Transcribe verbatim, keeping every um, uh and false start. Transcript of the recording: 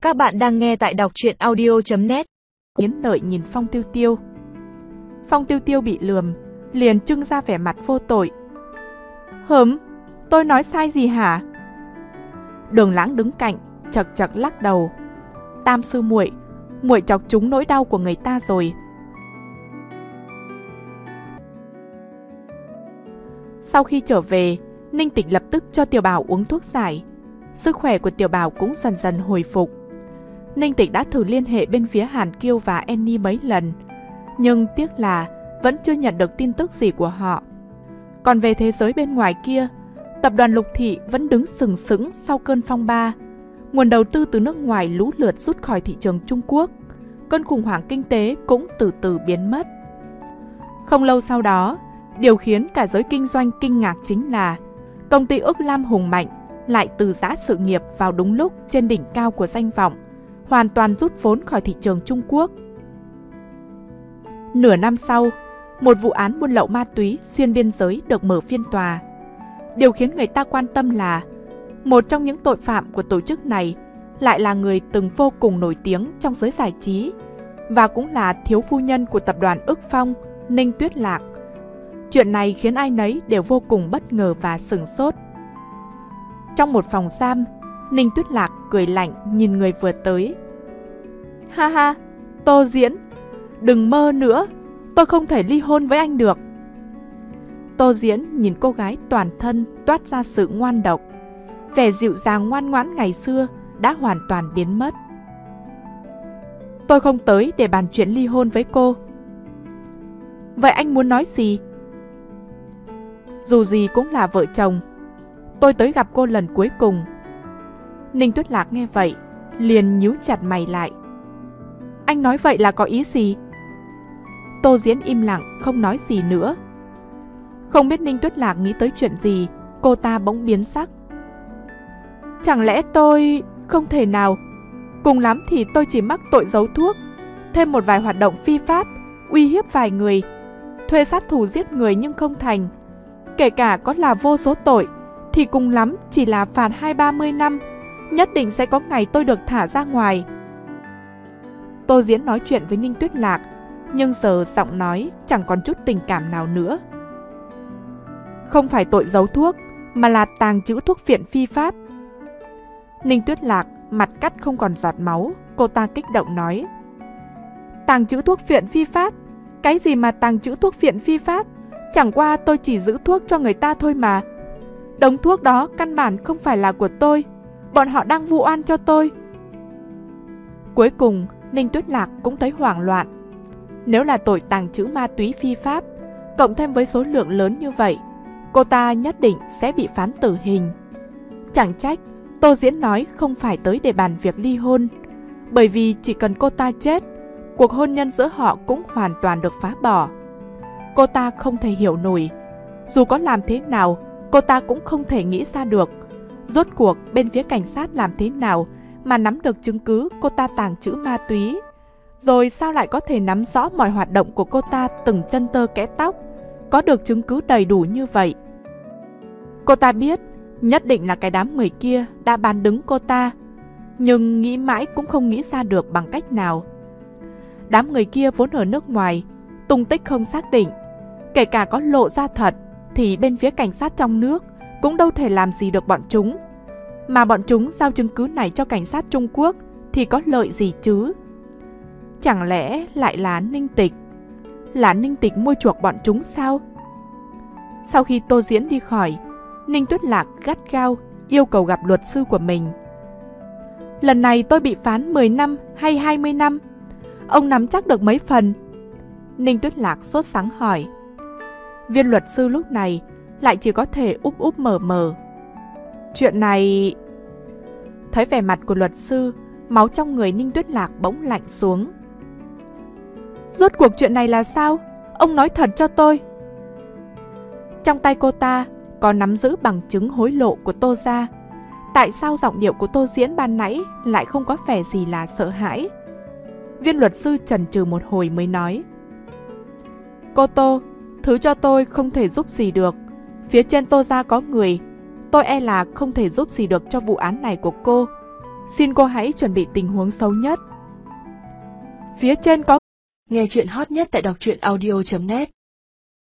Các bạn đang nghe tại đọc truyện audio chấm net. Nghiến lợi nhìn Phong Tiêu Tiêu. Phong Tiêu Tiêu bị lườm, liền trưng ra vẻ mặt vô tội. Hửm, tôi nói sai gì hả? Đường Lãng đứng cạnh, chật chật lắc đầu. Tam sư muội, muội chọc trúng nỗi đau của người ta rồi. Sau khi trở về, Ninh Tịch lập tức cho Tiểu Bảo uống thuốc giải. Sức khỏe của Tiểu Bảo cũng dần dần hồi phục. Ninh Tịch đã thử liên hệ bên phía Hàn Kiêu và Annie mấy lần, nhưng tiếc là vẫn chưa nhận được tin tức gì của họ. Còn về thế giới bên ngoài kia, tập đoàn Lục Thị vẫn đứng sừng sững sau cơn phong ba. Nguồn đầu tư từ nước ngoài lũ lượt rút khỏi thị trường Trung Quốc. Cơn khủng hoảng kinh tế cũng từ từ biến mất. Không lâu sau đó, điều khiến cả giới kinh doanh kinh ngạc chính là công ty Ước Lam hùng mạnh lại từ giã sự nghiệp vào đúng lúc trên đỉnh cao của danh vọng, hoàn toàn rút vốn khỏi thị trường Trung Quốc. Nửa năm sau, một vụ án buôn lậu ma túy xuyên biên giới được mở phiên tòa. Điều khiến người ta quan tâm là một trong những tội phạm của tổ chức này lại là người từng vô cùng nổi tiếng trong giới giải trí và cũng là thiếu phu nhân của tập đoàn Ước Phong, Ninh Tuyết Lạc. Chuyện này khiến ai nấy đều vô cùng bất ngờ và sửng sốt. Trong một phòng giam, Ninh Tuyết Lạc cười lạnh nhìn người vừa tới. Ha ha, Tô Diễn, đừng mơ nữa, tôi không thể ly hôn với anh được. Tô Diễn nhìn cô gái toàn thân toát ra sự ngoan độc. Vẻ dịu dàng ngoan ngoãn ngày xưa đã hoàn toàn biến mất. Tôi không tới để bàn chuyện ly hôn với cô. Vậy anh muốn nói gì? Dù gì cũng là vợ chồng. Tôi tới gặp cô lần cuối cùng. Ninh Tuyết Lạc nghe vậy, liền nhíu chặt mày lại. Anh nói vậy là có ý gì? Tô Diễn im lặng không nói gì nữa. Không biết Ninh Tuyết Lạc nghĩ tới chuyện gì, cô ta bỗng biến sắc. Chẳng lẽ tôi... không thể nào. Cùng lắm thì tôi chỉ mắc tội giấu thuốc, thêm một vài hoạt động phi pháp, uy hiếp vài người, thuê sát thủ giết người nhưng không thành. Kể cả có là vô số tội thì cùng lắm chỉ là phạt hai ba mươi năm. Nhất định sẽ có ngày tôi được thả ra ngoài. Tô Diễn nói chuyện với Ninh Tuyết Lạc, nhưng giờ giọng nói chẳng còn chút tình cảm nào nữa. Không phải tội giấu thuốc, mà là tàng trữ thuốc viện phi pháp. Ninh Tuyết Lạc mặt cắt không còn giọt máu, cô ta kích động nói. Tàng trữ thuốc viện phi pháp? Cái gì mà tàng trữ thuốc viện phi pháp? Chẳng qua tôi chỉ giữ thuốc cho người ta thôi mà. Đống thuốc đó căn bản không phải là của tôi. Bọn họ đang vu oan cho tôi. Cuối cùng, Ninh Tuyết Lạc cũng thấy hoảng loạn. Nếu là tội tàng trữ ma túy phi pháp, cộng thêm với số lượng lớn như vậy, cô ta nhất định sẽ bị phán tử hình. Chẳng trách Tô Diễn nói không phải tới để bàn việc ly hôn, bởi vì chỉ cần cô ta chết, cuộc hôn nhân giữa họ cũng hoàn toàn được phá bỏ. Cô ta không thể hiểu nổi. Dù có làm thế nào, cô ta cũng không thể nghĩ ra được. Rốt cuộc bên phía cảnh sát làm thế nào mà nắm được chứng cứ cô ta tàng trữ ma túy? Rồi sao lại có thể nắm rõ mọi hoạt động của cô ta từng chân tơ kẽ tóc, có được chứng cứ đầy đủ như vậy? Cô ta biết nhất định là cái đám người kia đã bán đứng cô ta, nhưng nghĩ mãi cũng không nghĩ ra được bằng cách nào. Đám người kia vốn ở nước ngoài, tung tích không xác định. Kể cả có lộ ra thật thì bên phía cảnh sát trong nước cũng đâu thể làm gì được bọn chúng. Mà bọn chúng giao chứng cứ này cho cảnh sát Trung Quốc thì có lợi gì chứ? Chẳng lẽ lại là Ninh Tịch? Là Ninh Tịch mua chuộc bọn chúng sao? Sau khi Tô Diễn đi khỏi, Ninh Tuyết Lạc gắt gao yêu cầu gặp luật sư của mình. Lần này tôi bị phán mười năm hay hai mươi năm? Ông nắm chắc được mấy phần? Ninh Tuyết Lạc sốt sắng hỏi. Viên luật sư lúc này lại chỉ có thể úp úp mở mở. Chuyện này... Thấy vẻ mặt của luật sư, máu trong người Ninh Tuyết Lạc bỗng lạnh xuống. Rốt cuộc chuyện này là sao? Ông nói thật cho tôi. Trong tay cô ta có nắm giữ bằng chứng hối lộ của Tô gia. Tại sao giọng điệu của Tô Diễn ban nãy lại không có vẻ gì là sợ hãi? Viên luật sư chần chừ một hồi mới nói. Cô Tô, thứ cho tôi không thể giúp gì được. Phía trên Tô gia có người, tôi e là không thể giúp gì được cho vụ án này của cô. Xin cô hãy chuẩn bị tình huống xấu nhất. Phía trên có Nghe chuyện hot nhất tại đọc truyện audio chấm net.